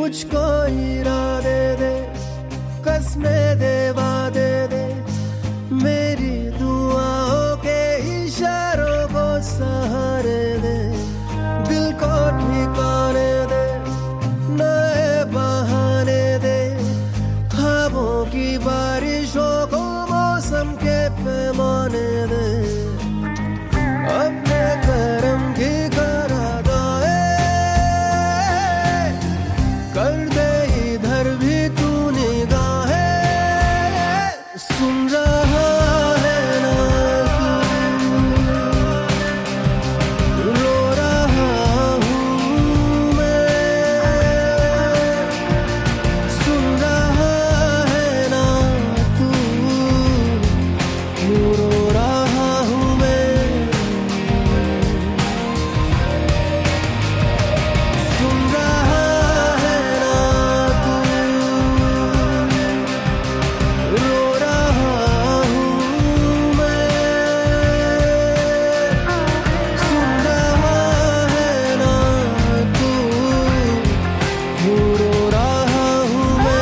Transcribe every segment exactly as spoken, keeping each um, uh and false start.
मुझको इरादे दे, कसमें दे, वादे दे, मेरी दुआओं के इशारों को सहारे दे, दिल को ठिकाने दे, नए बहाने दे, ख्वाबों की बारिशों को मौसम के पैमाने दे, अपने करम की करादाए कर दे इधर भी तू निगाहें, सुन रहा है ना तू, रो रहा हूँ मैं, सुन रहा है ना तू, क्यों रो रहा हूँ मैं, सुन रहा है ना तू, रो रहा हूँ मैं, सुन रहा है ना तू, क्यों रो रहा हूँ मैं।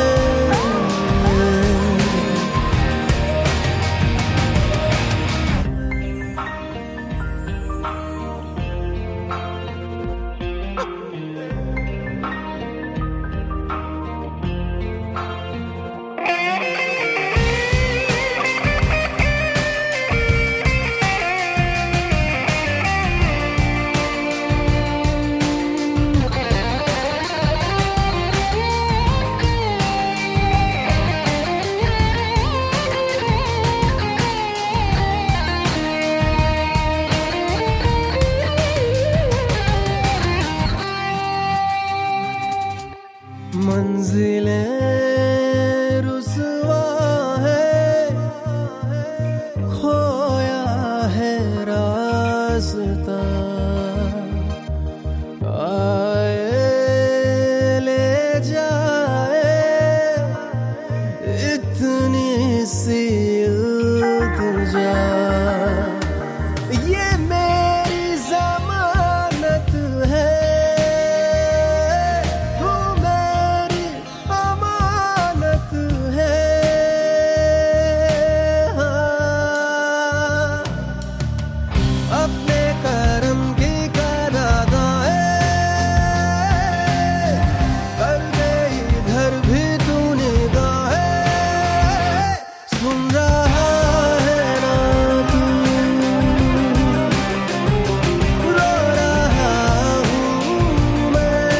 मंजिलें रुसवा है, खोया है रास्ता, आए ले जाए इतनी सी इल्तिजा, ये मेरी जमानत है, तू मेरी अमानत है, हाँ। अपने करम की करादाए कर दे इधर भी तू निगाहें, सुन रहा है ना तू, रो रहा हूँ मैं,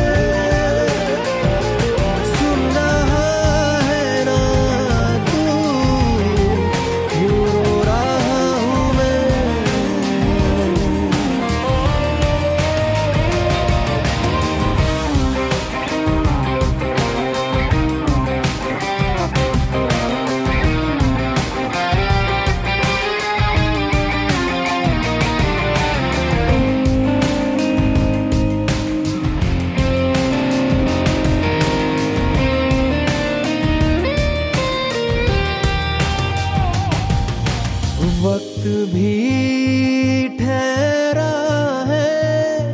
सुन रहा है ना तू, क्यों रो रहा हूँ मैं। वक्त भी ठहरा है,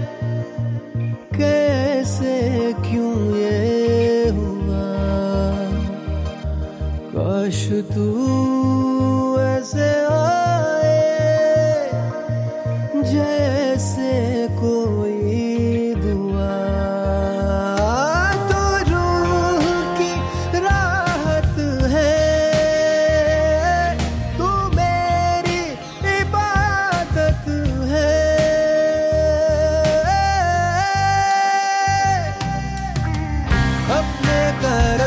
कैसे क्यों ये हुआ, काश तू ऐसे आए जैसे कोई दुआ, तो रूह की राहत है, तू मेरी इबादत है, अपने कर